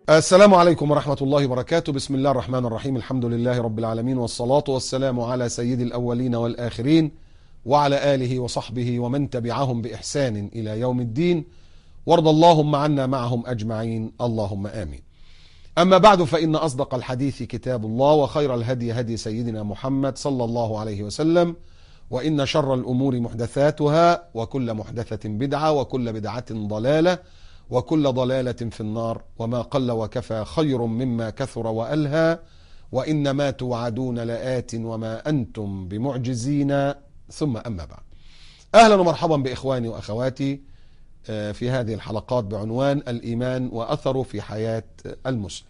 السلام عليكم ورحمة الله وبركاته. بسم الله الرحمن الرحيم. الحمد لله رب العالمين، والصلاة والسلام على سيد الأولين والآخرين وعلى آله وصحبه ومن تبعهم بإحسان إلى يوم الدين، وارض اللهم عنا معهم أجمعين، اللهم آمين. أما بعد، فإن أصدق الحديث كتاب الله، وخير الهدي هدي سيدنا محمد صلى الله عليه وسلم، وإن شر الأمور محدثاتها، وكل محدثة بدعة، وكل بدعة ضلالة، وكل ضلالة في النار. وما قل وكفى خير مما كثر وألهى، وإنما توعدون لآت وما أنتم بمعجزين. ثم أما بعد، أهلا ومرحبا بإخواني وأخواتي في هذه الحلقات بعنوان الإيمان وأثره في حياة المسلم.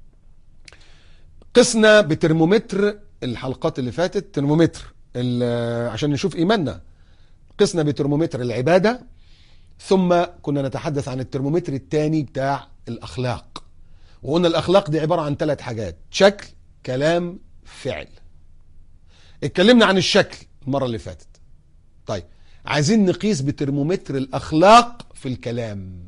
قسنا بترمومتر الحلقات اللي فاتت، ترمومتر عشان نشوف إيماننا. قسنا بترمومتر العبادة، ثم كنا نتحدث عن الترمومتر الثاني بتاع الأخلاق، وقلنا الأخلاق دي عبارة عن 3 حاجات: شكل، كلام، فعل. اتكلمنا عن الشكل المرة اللي فاتت. طيب، عايزين نقيس بترمومتر الأخلاق في الكلام.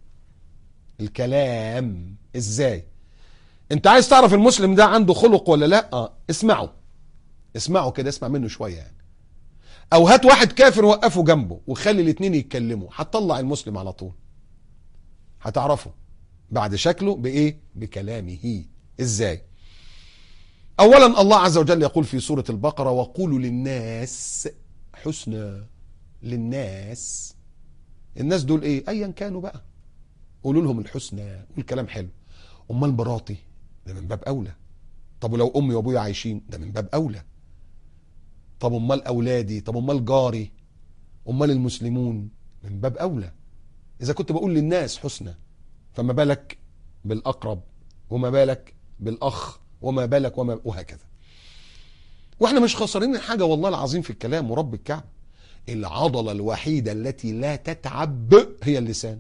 الكلام ازاي؟ انت عايز تعرف المسلم ده عنده خلق ولا لا؟ اسمعه كده، اسمع منه شوية يعني. او هات واحد كافر وقفه جنبه وخلي الاتنين يتكلموا، هتطلع المسلم على طول. هتعرفه بعد شكله بايه؟ بكلامه. ازاي؟ اولا، الله عز وجل يقول في سورة البقرة: وقولوا للناس حسنا. للناس، الناس دول ايه؟ ايا كانوا بقى، قولوا لهم الحسنى والكلام حلو. امال مراتي؟ ده من باب اولى. طب ولو امي وابويا عايشين؟ ده من باب اولى. طب امال اولادي؟ طب امال جاري؟ امال المسلمون؟ من باب اولى. اذا كنت بقول للناس حسنى، فما بالك بالاقرب، وما بالك بالاخ، وما بالك وهكذا. واحنا مش خسرين حاجه والله العظيم في الكلام، ورب الكعبه العضله الوحيده التي لا تتعب هي اللسان.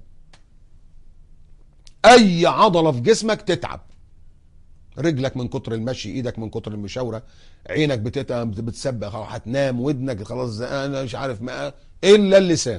اي عضله في جسمك تتعب، رجلك من كتر المشي، ايدك من كتر المشاوره، عينك بتسبق، هتنام، ودنك خلاص انا مش عارف ما، الا اللسان.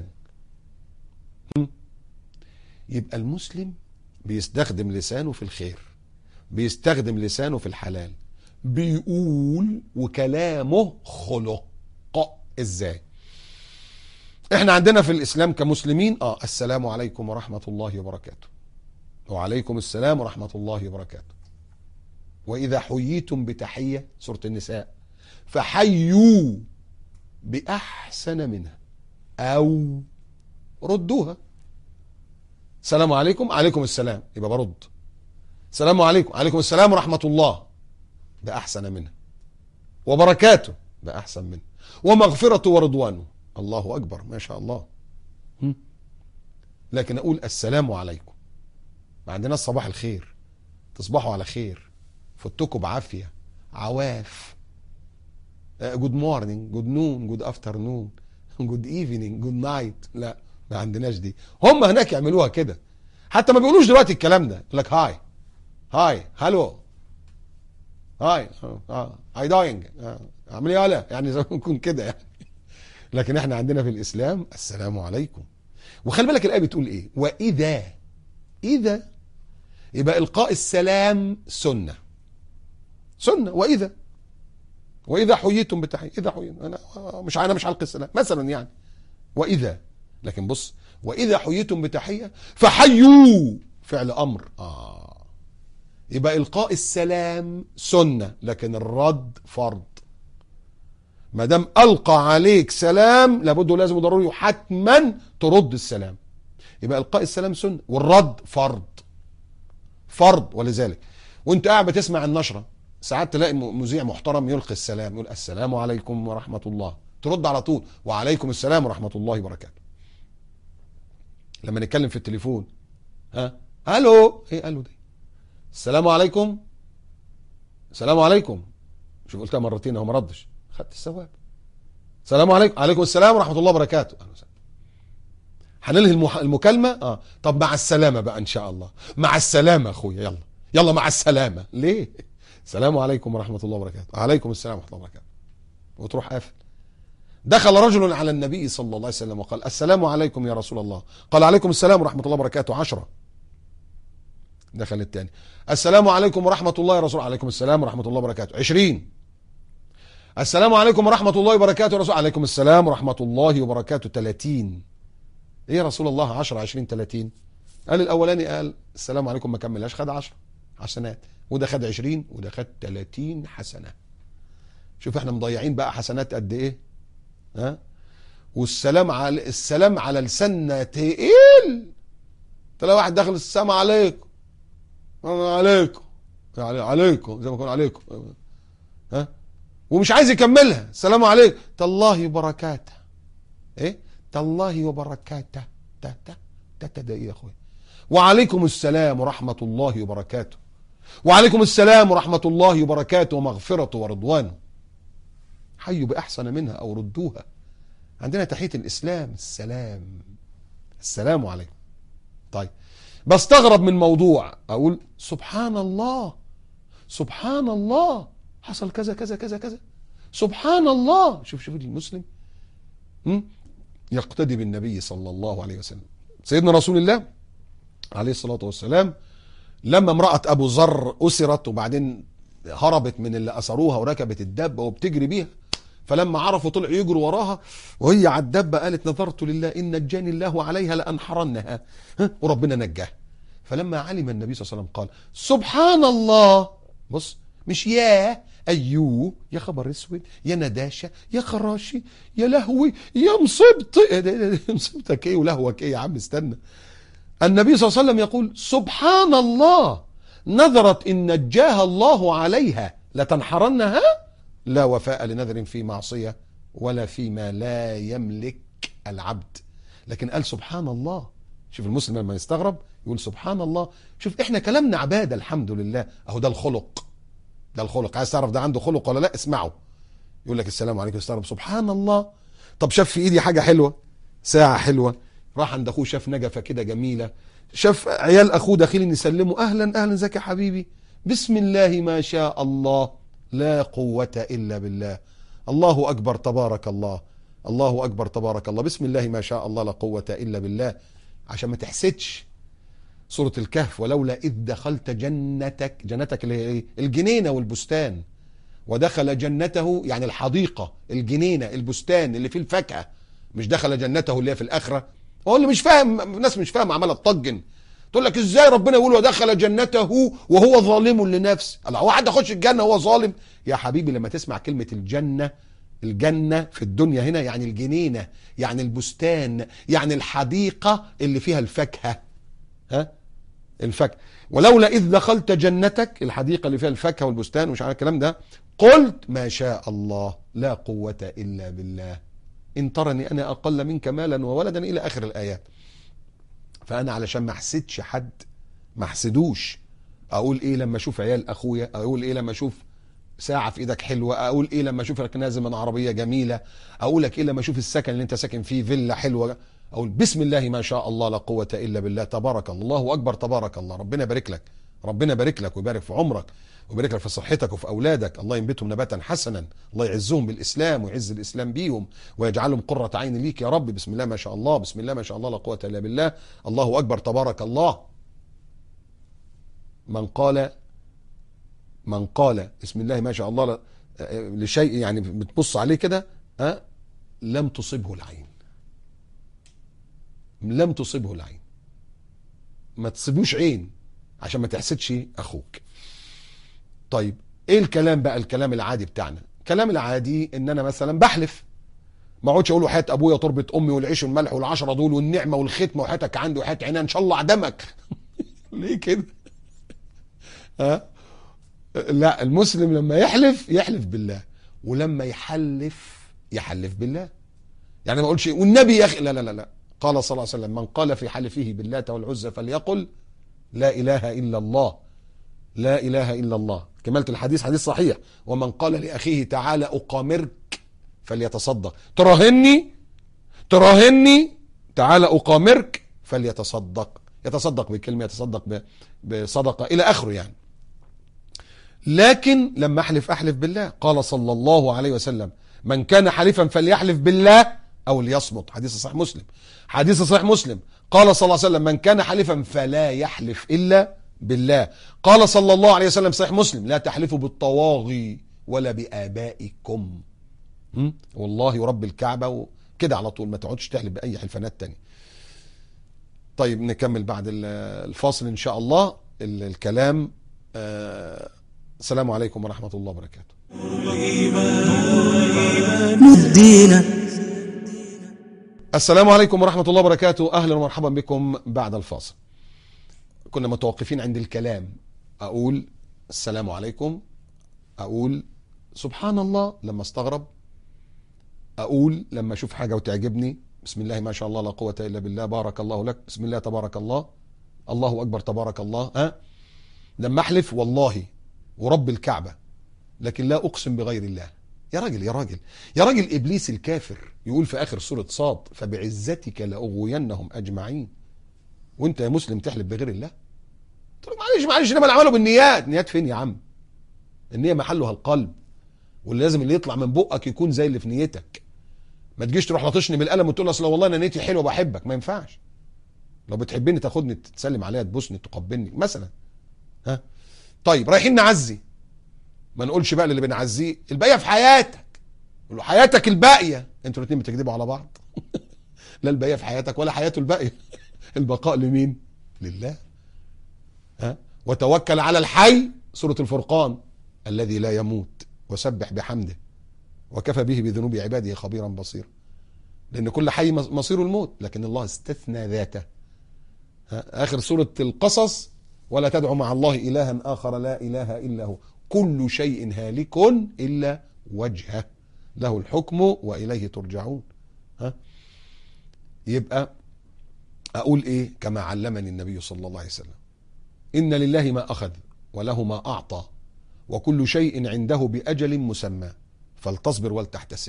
يبقى المسلم بيستخدم لسانه في الخير، بيستخدم لسانه في الحلال، بيقول وكلامه خلق. ازاي؟ احنا عندنا في الاسلام كمسلمين السلام عليكم ورحمه الله وبركاته. وعليكم السلام ورحمه الله وبركاته. وإذا حييتم بتحية، سورة النساء، فحيوا بأحسن منها أو ردوها. السلام عليكم، عليكم السلام، يبقى برد. السلام عليكم، عليكم السلام ورحمة الله، بأحسن منها، وبركاته بأحسن منها، ومغفرة ورضوانه. الله أكبر، ما شاء الله. لكن أقول السلام عليكم، ما عندنا صباح الخير، تصبحوا على خير، فتكوا بعافية، عواف، جود مورنينج، جود نون، جود افترنون، جود ايفنينج، جود نايت. لا، ما عندناش دي. هم هناك يعملوها كده، حتى ما بيقولوش دلوقتي الكلام ده، يقول لك هاي، هاي، هالو، هاي، هاي داينج، اعمل ايه يالا، يعني زي ما نكون كده يعني. لكن احنا عندنا في الاسلام السلام عليكم. وخلي بالك الايه بتقول ايه؟ اذا يبقى القاء السلام سنه. واذا حييتم بتحيه، اذا حييتم، انا مش هلقي السلام مثلا يعني، واذا. لكن بص، واذا حييتم بتحيه فحيوا، فعل امر. يبقى القاء السلام سنه، لكن الرد فرض. ما دام القى عليك سلام، لابد لازم ضروري حتما ترد السلام. يبقى القاء السلام سنه، والرد فرض. ولذلك وانت قاعد بتسمع النشره، ساعات تلاقي مذيع محترم يلقي السلام، يقول السلام عليكم ورحمة الله، ترد على طول وعليكم السلام ورحمة الله وبركاته. لما نتكلم في التليفون، الو، ايه قالوا دي؟ السلام عليكم، السلام عليكم. شوف قلتها مرتين اهو ما ردش، خدت الثواب. السلام عليكم، عليكم السلام ورحمة الله وبركاته. هننهي المكالمة. طب مع السلامة بقى ان شاء الله. مع السلامة اخويا، يلا مع السلامة. ليه؟ السلام عليكم ورحمة الله وبركاته، عليكم السلام ورحمة الله وبركاته، وتروح قافل. دخل رجل على النبي صلى الله عليه وسلم وقال السلام عليكم يا رسول الله. قال عليكم السلام ورحمة الله وبركاته 10. دخل التاني. السلام عليكم ورحمة الله يا رسول. عليكم السلام ورحمة الله وبركاته. 20. السلام عليكم ورحمة الله وبركاته يا رسول. عليكم السلام ورحمة الله وبركاته. 30. ايه يا رسول الله 10 20 30؟ قال الاولاني قال السلام عليكم ما كملهاش، خد 10 حسنات، وده خد 20 وده خد 30 حسنة. شوف احنا مضيعين بقى حسنات قد ايه. ها؟ والسلام على لساننا تقيل. تلاقي واحد داخل السلام عليكم عليكم يعني عليكم زي ما يكون عليكم، ها، ومش عايز يكملها. السلام عليكم تالله وبركاته. ايه تالله وبركاته. ده ايه يا اخويا؟ وعليكم السلام ورحمة الله وبركاته. وعليكم السلام ورحمة الله وبركاته ومغفرة ورضوانه. حيوا بأحسن منها أو ردوها. عندنا تحية الإسلام السلام عليكم. طيب بستغرب من موضوع، أقول سبحان الله سبحان الله حصل كذا كذا كذا كذا سبحان الله. شوف المسلم يقتدي بالنبي صلى الله عليه وسلم. سيدنا رسول الله عليه الصلاة والسلام لما امرأة أبو ذر أسرت وبعدين هربت من اللي أسروها وركبت الدابة وبتجري بيها، فلما عرفوا طلعوا يجروا وراها وهي على الدابة قالت نذرت لله إن نجاني الله عليها لأنحرنها، وربنا نجاها. فلما علم النبي صلى الله عليه وسلم قال سبحان الله. بص، مش يا أيوه يا خبر اسود يا نداشة يا خراشي يا لهوي يا مصيبتي. مصيبتك ايه ولهوك ايه يا عم؟ استنى. النبي صلى الله عليه وسلم يقول سبحان الله نذرت إن نجاها الله عليها لتنحرنها لا وفاء لنذر في معصية ولا فيما لا يملك العبد. لكن قال سبحان الله. شوف المسلم لما يستغرب يقول سبحان الله. شوف احنا كلامنا عبادة الحمد لله. اهو ده الخلق. ده الخلق. عايز تعرف ده عنده خلق ولا لا؟ اسمعه. يقول لك السلام عليكم يستغرب سبحان الله. طب شاف في ايدي حاجة حلوة، ساعة حلوة، راح عند اخوه شاف نجفة كده جميلة، شاف عيال اخوه داخلين يسلموا اهلا اهلا ازيك يا حبيبي، بسم الله ما شاء الله لا قوة الا بالله، الله اكبر تبارك الله، الله اكبر تبارك الله، بسم الله ما شاء الله لا قوة الا بالله. عشان ما تحسدش. سورة الكهف ولولا إذ دخلت جنتك اللي هي ايه؟ الجنينة والبستان. ودخل جنته يعني الحديقة، الجنينة البستان اللي فيه الفاكهة. مش دخل جنته اللي هي في الآخرة. هو اللي مش فاهم، الناس مش فاهم عمالة تطجن. تقول لك ازاي ربنا يقول ودخل جنته وهو ظالم لنفسه؟ الله، هو حد يخش الجنة وهو ظالم؟ يا حبيبي لما تسمع كلمة الجنة في الدنيا هنا يعني الجنينة، يعني البستان، يعني الحديقة اللي فيها الفاكهة. ها؟ الفاكهة. ولولا إذ دخلت جنتك، الحديقة اللي فيها الفاكهة والبستان ومش عارف الكلام ده، قلت ما شاء الله لا قوة إلا بالله إن ترني أنا أقل منك مالا وولدا إلى آخر الآيات. فأنا علشان ما أحسدش حد، ما أحسدوش، أقول إيه لما أشوف عيال أخويا، أقول إيه لما أشوف ساعة في إيدك حلوة، أقول إيه لما أشوف لك نازل من عربية جميلة، أقول لك إيه لما أشوف السكن اللي أنت ساكن فيه فيلا حلوة، أقول بسم الله ما شاء الله لا قوة إلا بالله تبارك الله أكبر تبارك الله. ربنا يبارك لك، ربنا يبارك لك ويبارك في عمرك ويبارك لك في صحتك وفي أولادك. الله ينبتهم نباتا حسنا، الله يعزهم بالإسلام ويعز الإسلام بيهم ويجعلهم قرة عين ليك يا رب. بسم الله ما شاء الله، بسم الله ما شاء الله لا قوة إلا بالله، الله أكبر تبارك الله. من قال بسم الله ما شاء الله لشيء يعني بتبص عليه كده لم تصبه العين، لم تصبه العين. ما تصيبوش عين عشان ما تحسدش اخوك. طيب ايه الكلام بقى؟ الكلام العادي بتاعنا. الكلام العادي ان انا مثلا بحلف، ما اقعدش اقول وحياة ابويا وتربة امي والعيش والملح والعشرة دول والنعمة والختمة وحياتك عندي وحياة عينها ان شاء الله اعدمك. ليه كده؟ لا، المسلم لما يحلف بالله، ولما يحلف بالله. يعني ما اقولش والنبي يا اخي، لا لا لا لا. قال صلى الله عليه وسلم من قال في حلفه باللات والعزى فليقل لا اله الا الله، لا اله الا الله. كمالة الحديث حديث صحيح. ومن قال لاخيه تعالى اقامرك فليتصدق، تراهني تعالى اقامرك فليتصدق، يتصدق بكلمة، يتصدق بصدقة الى اخره يعني. لكن لما احلف بالله. قال صلى الله عليه وسلم من كان حليفا فليحلف بالله او ليصمت. حديث صحيح مسلم، حديث صحيح مسلم. قال صلى الله عليه وسلم من كان حليفا فلا يحلف الا بالله. قال صلى الله عليه وسلم صحيح مسلم: لا تحلفوا بالطواغي ولا بآبائكم. والله ورب الكعبة وكده على طول، ما تقعدش تحلف بأي حلفانات تانية. طيب نكمل بعد الفاصل إن شاء الله الكلام. السلام عليكم ورحمة الله وبركاته. السلام عليكم ورحمة الله وبركاته. أهلا ومرحبا بكم بعد الفاصل. كنا متوقفين عند الكلام. أقول السلام عليكم، أقول سبحان الله لما استغرب، أقول لما أشوف حاجة وتعجبني بسم الله ما شاء الله لا قوة إلا بالله بارك الله لك، بسم الله تبارك الله، الله أكبر تبارك الله. لما أحلف والله ورب الكعبة لكن لا أقسم بغير الله. يا راجل يا راجل يا راجل، إبليس الكافر يقول في آخر سورة صاد: فبعزتك لأغوينهم أجمعين. وانت يا مسلم تحلف بغير الله؟ معلش انما العمل بالنيات. نيات فين يا عم؟ النية محلها القلب، واللي لازم اللي يطلع من بقك يكون زي اللي في نيتك. ما تجيش تروح لطشني بالقلم وتقول اصل والله انا نيتي حلوه بحبك. ما ينفعش. لو بتحبني تاخدني تسلم عليا تبوسني تقبلني مثلا. طيب رايحين نعزي، ما نقولش بقى اللي بنعزيه الباقيه في حياتك. قول له حياتك الباقيه. انتوا الاثنين بتكذبوا على بعض. لا الباقيه في حياتك ولا حياته الباقيه. البقاء لمين؟ لله. وتوكل على الحي، سورة الفرقان، الذي لا يموت، وسبح بحمده وكفى به بذنوب عباده خبيرا بصيرا. لأن كل حي مصيره الموت، لكن الله استثنى ذاته. آخر سورة القصص: ولا تدعو مع الله إلها آخر لا إله إلا هو كل شيء هالك إلا وجهه له الحكم وإليه ترجعون. يبقى أقول إيه كما علمني النبي صلى الله عليه وسلم: إن لله ما أخذ وله ما أعطى وكل شيء عنده بأجل مسمى فلتصبر ولتحتسب.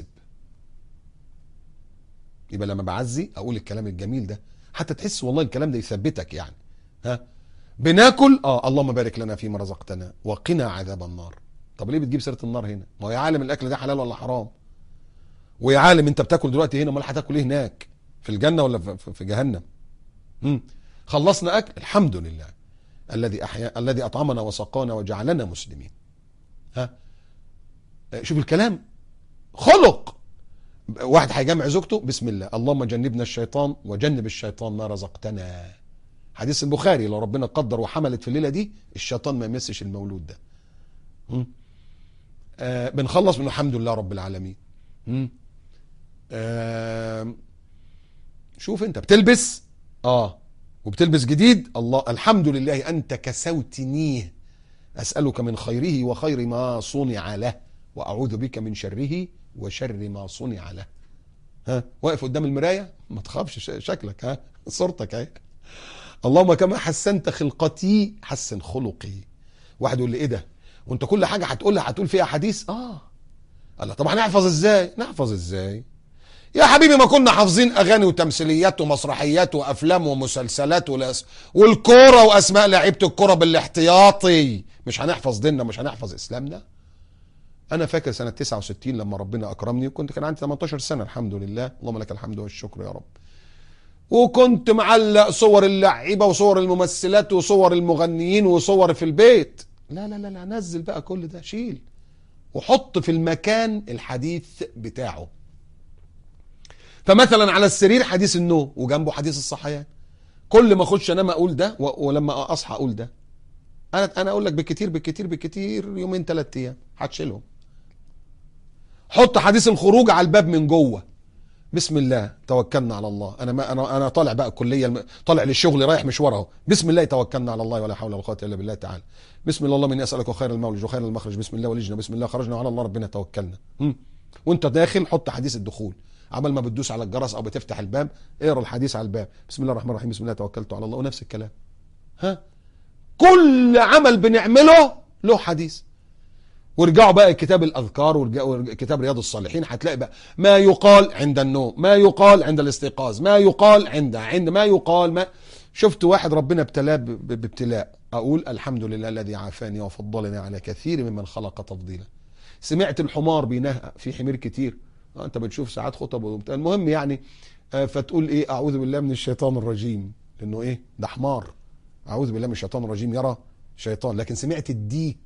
يبقى لما بعزي أقول الكلام الجميل ده حتى تحس والله الكلام ده يثبتك يعني. بناكل اللهم بارك لنا فيما رزقتنا وقنا عذاب النار. طب ليه بتجيب سيرة النار هنا؟ ما هو يا عالم الأكل ده حلال ولا حرام، ويا عالم أنت بتاكل دلوقتي هنا، امال هتاكل إيه هناك؟ في الجنة ولا في جهنم؟ خلصنا أكل الحمد لله الذي أطعمنا وسقانا وجعلنا مسلمين. شوف الكلام خلق. واحد هيجمع زوجته بسم الله اللهم جنبنا الشيطان وجنب الشيطان ما رزقتنا. حديث البخاري: لو ربنا قدر وحملت في الليلة دي الشيطان ما يمسش المولود ده. بنخلص من الحمد لله رب العالمين. شوف انت بتلبس وبتلبس جديد، الله الحمد لله أنت كسوتنيه أسألك من خيره وخير ما صنع له وأعوذ بك من شره وشر ما صنع له. واقف قدام المراية ما تخافش شكلك صورتك اهي. اللهم كما حسنت خلقتي حسن خلقي. واحد يقول لي ايه ده وانت كل حاجة هتقولها هتقول فيها حديث؟ الله طب هنحفظ ازاي؟ نحفظ ازاي يا حبيبي؟ ما كنا حافظين اغاني وتمثيليات ومسرحيات وافلام ومسلسلات والكوره واسماء لعيبه الكوره بالاحتياطي. مش هنحفظ ديننا؟ مش هنحفظ اسلامنا؟ انا فاكر سنه 69 لما ربنا اكرمني كان عندي 18 سنه الحمد لله، اللهم لك الحمد والشكر يا رب. وكنت معلق صور اللعيبه وصور الممثلات وصور المغنيين وصور في البيت. لا لا لا نزل بقى كل ده، شيل وحط في المكان الحديث بتاعه. فمثلا على السرير حديث النوم وجنبه حديث الصحيان. كل ما اخش انام اقول ده ولما اصحى اقول ده. انا اقول لك بالكتير يومين 3 ايام هتشيلهم. حط حديث الخروج على الباب من جوه: بسم الله توكلنا على الله. انا طالع بقى الكليه، طالع للشغل رايح مشوار اهو، بسم الله توكلنا على الله ولا حول ولا قوه الا بالله تعالى. بسم الله اللهم اني اسالك خير المولج وخير المخرج، بسم الله ولجنا، بسم الله خرجنا وعلى الله ربنا توكلنا. وانت داخل حط حديث الدخول، عمل ما بتدوس على الجرس او بتفتح الباب اقرا الحديث على الباب: بسم الله الرحمن الرحيم، بسم الله توكلت على الله. ونفس الكلام. كل عمل بنعمله له حديث. وارجعوا بقى كتاب الاذكار وكتاب رياض الصالحين، هتلاقي بقى ما يقال عند النوم، ما يقال عند الاستيقاظ، ما يقال عند ما يقال ما. شفت واحد ربنا ابتلاه بابتلاء، اقول الحمد لله الذي عافاني وفضلني على كثير ممن خلق تفضيلا. سمعت الحمار بينهق، في حمير كتير انت بتشوف ساعات خطب المهم يعني، فتقول ايه اعوذ بالله من الشيطان الرجيم، لانه ايه ده حمار. اعوذ بالله من الشيطان الرجيم، يرى شيطان، لكن سمعت الديك.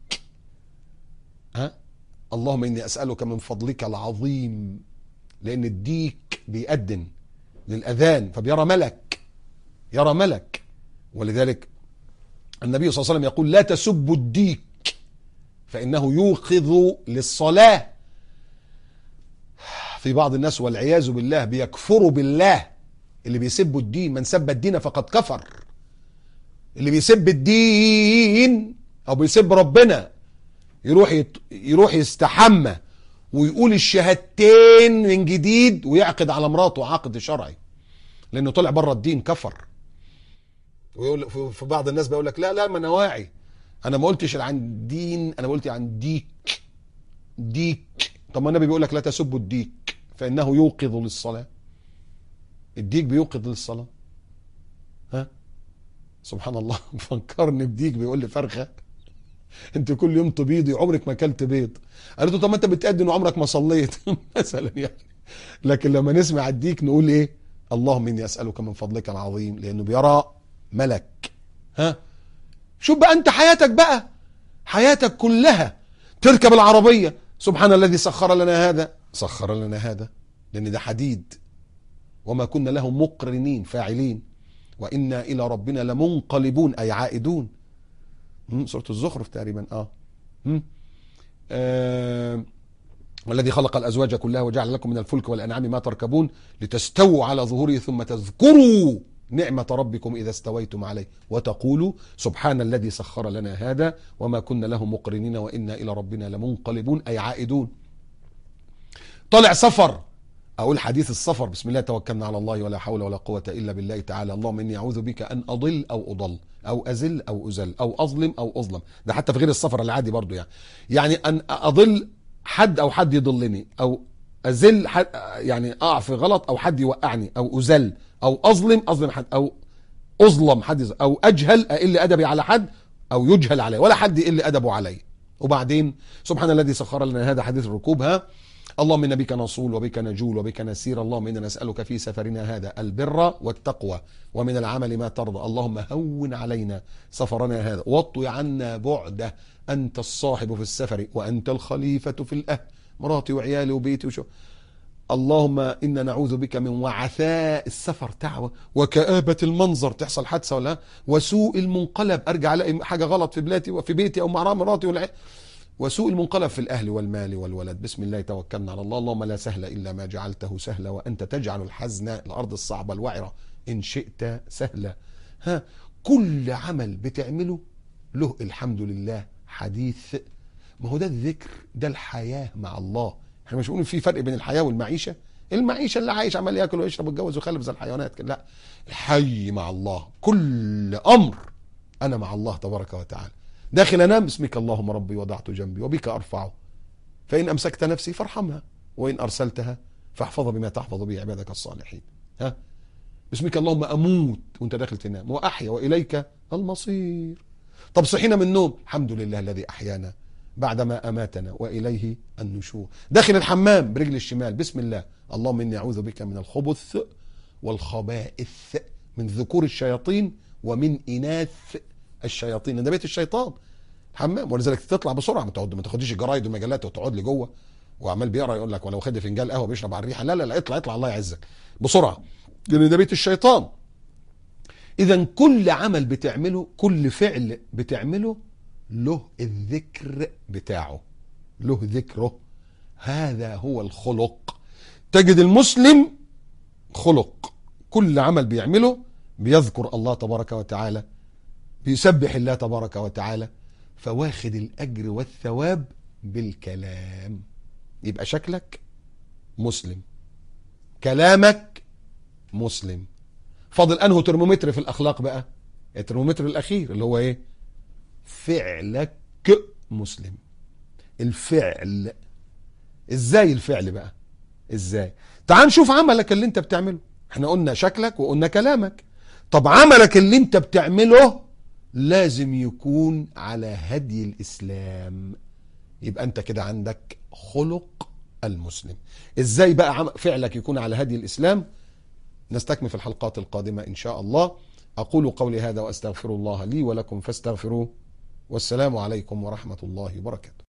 اللهم اني اسألك من فضلك العظيم، لان الديك بيأذن للأذان فبيرى ملك، يرى ملك. ولذلك النبي صلى الله عليه وسلم يقول لا تسبوا الديك فإنه يوقظ للصلاة. في بعض الناس والعياذ بالله بيكفروا بالله، اللي بيسبوا الدين، من سب الدين فقد كفر. اللي بيسب الدين او بيسب ربنا يروح يستحمى ويقول الشهادتين من جديد ويعقد على مراته عقد شرعي، لانه طلع بره الدين، كفر. ويقول في بعض الناس بيقول لك لا ما انا واعي، انا ما قلتش عن الدين، انا قلت عن ديك. ديك، طب ما النبي بيقول لك لا تسبوا الديك فانه يوقظ للصلاه. الديك بيوقظ للصلاه. سبحان الله. فكرني بديك بيقول لي فرخه انت كل يوم تبيضي عمرك ما اكلت بيض. قالت له طب ما انت بتأذن وعمرك ما صليت مثلا يعني. لكن لما نسمع الديك نقول ايه؟ اللهم اني اسالك من فضلك العظيم، لانه بيرى ملك. شوف بقى انت حياتك كلها تركب العربيه، سبحان الذي سخر لنا هذا، سخر لنا هذا، لان ده حديد، وما كنا له مقرنين فاعلين، وإنا إلى ربنا لمنقلبون أي عائدون. سورة الزخرف تقريبا. والذي خلق الأزواج كلها وجعل لكم من الفلك والأنعام ما تركبون لتستووا على ظهوره ثم تذكروا نعمة ربكم إذا استويتم عليه وتقولوا سبحان الذي سخر لنا هذا وما كنا له مقرنين وإنا إلى ربنا لمنقلبون أي عائدون. طلع سفر، أقول حديث السفر، بسم الله توكلنا على الله ولا حول ولا قوة إلا بالله تعالى. اللهم إني أعوذ بك أن أضل أو أضل أو أزل أو أزل أو أظلم أو أظلم. ده حتى في غير السفر العادي برضو يعني أن أضل حد أو حد يضلني، أو أزل حد يعني أقع في غلط، أو حد يوقعني، أو أزل، أو أظلم حد، أو أظلم حد، أو أجهل أقل أدبي على حد، أو يجهل علي ولا حد يقل أدبه علي. وبعدين سبحان الذي سخر لنا هذا حديث الركوب. اللهم إن بك نصول وبك نجول وبك نسير. اللهم إنا نسألك في سفرنا هذا البر والتقوى ومن العمل ما ترضى. اللهم هون علينا سفرنا هذا واطوي عنا بعده. أنت الصاحب في السفر وأنت الخليفة في الأهل، مراتي وعيالي وبيتي اللهم إنا نعوذ بك من وعثاء السفر، تعوى، وكآبة المنظر، تحصل حادثة ولا، وسوء المنقلب، أرجع ألاقي حاجة غلط في بيتي أو مع مراتي وسوء المنقلب في الأهل والمال والولد. بسم الله توكلنا على الله. اللهم لا سهل إلا ما جعلته سهلا وأنت تجعل الحزن الأرض الصعبة الوعرة إن شئت سهلا. كل عمل بتعمله له الحمد لله حديث. ما هو ده الذكر، ده الحياة مع الله. احنا مش بنقول في فرق بين الحياة والمعيشة. المعيشة اللي عايش عمال ياكل ويشرب ويتجوز ويخلف زي الحيوانات، لا، الحي مع الله. كل أمر أنا مع الله تبارك وتعالى. داخل أنام باسمك اللهم ربي وضعت جنبي وبك أرفعه، فإن أمسكت نفسي فارحمها وإن أرسلتها فاحفظها بما تحفظ به عبادك الصالحين. باسمك اللهم أموت وأنت داخل تنام، وأحيا وإليك المصير. طب صحينا من النوم، الحمد لله الذي أحيانا بعدما أماتنا وإليه النشور. داخل الحمام برجل الشمال، بسم الله اللهم إني أعوذ بك من الخبث والخبائث، من ذكور الشياطين ومن إناث الشياطين. ده بيت الشيطان حمام، ولذلك تطلع بسرعه، ما تاخديش الجرايد والمجلات وتقعد لي جوه وعمال بيقرا يقول لك ولو خد فنجان قهوه بيشرب على الريحه. لا اطلع الله يعزك بسرعه، لان ده بيت الشيطان. اذا كل عمل بتعمله، كل فعل بتعمله له الذكر بتاعه، له ذكره. هذا هو الخلق. تجد المسلم خلق، كل عمل بيعمله بيذكر الله تبارك وتعالى، بيسبح الله تبارك وتعالى، فواخد الأجر والثواب بالكلام. يبقى شكلك مسلم، كلامك مسلم. فاضل أنه ترمومتر في الأخلاق بقى، الترمومتر الأخير اللي هو إيه؟ فعلك مسلم. الفعل إزاي؟ الفعل بقى إزاي؟ تعال نشوف عملك اللي أنت بتعمله. احنا قلنا شكلك وقلنا كلامك. طب عملك اللي أنت بتعمله لازم يكون على هدي الإسلام. يبقى أنت كده عندك خلق المسلم. إزاي بقى فعلك يكون على هدي الإسلام؟ نستكمل في الحلقات القادمة إن شاء الله. أقول قولي هذا وأستغفر الله لي ولكم فاستغفروه، والسلام عليكم ورحمة الله وبركاته.